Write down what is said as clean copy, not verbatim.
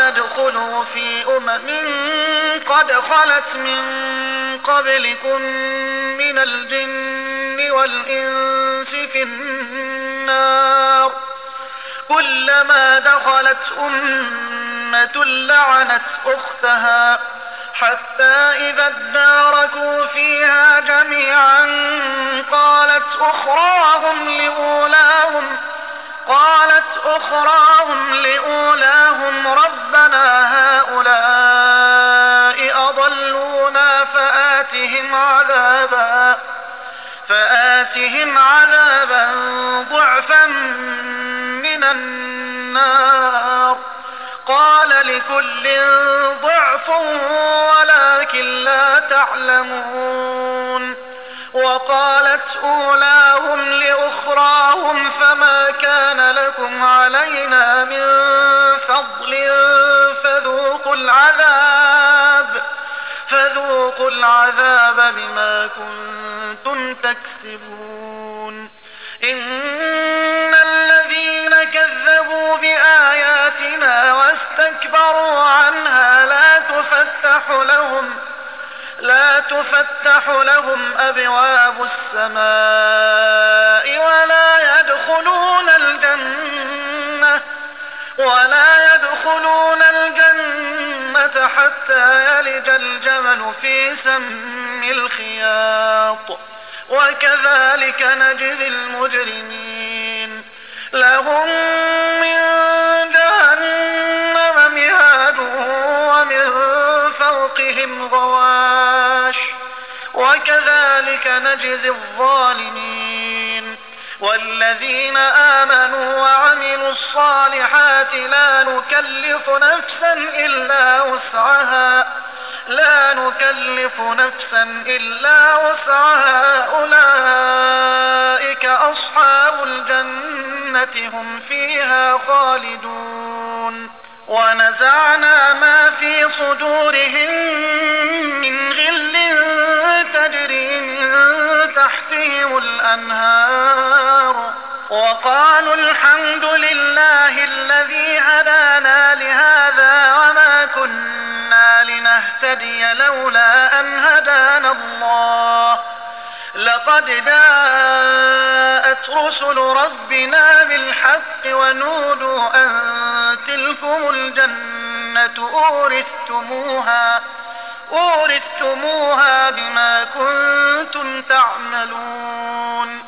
ادخلوا في قد خلت من قبلكم من الجن والإنس في النار كلما دخلت أمة لعنت أختها حتى إذا اداركوا فيها جميعا قالت أخراهم لأولاهم ربنا هؤلاء أضلونا فآتهم عذابا ضعفا من النار قال لكل ضعف ولكن لا تعلمون وقالت أولاهم لأخراهم فما كان لكم علينا من فضل فذوقوا العذاب بما كنتم تكسبون إن الذين كذبوا بآياتنا واستكبروا عنها لا تفتح لهم أبواب السماء ولا يدخلون الجنة حتى يلج الجمل في سم الخياط وكذلك نجزي المجرمين لهم من جهنم مهاد ومن فوقهم غواش وكذلك نجزي الظالمين والذين آمنوا وعملوا الصالحات لا نكلف نفسا إلا وسعها أولئك أصحاب الجنة هم فيها خالدون ونزعنا ما في صدورهم من غل تجري من تحتهم الأنهار وقالوا الحمد لله الذي هدانا لهذا وما كنا لنهتدي لولا أن هدانا الله لقد جاءت رسل ربنا بالحق ونودوا أن تلكم الجنة أورثتموها بما كنتم تعملون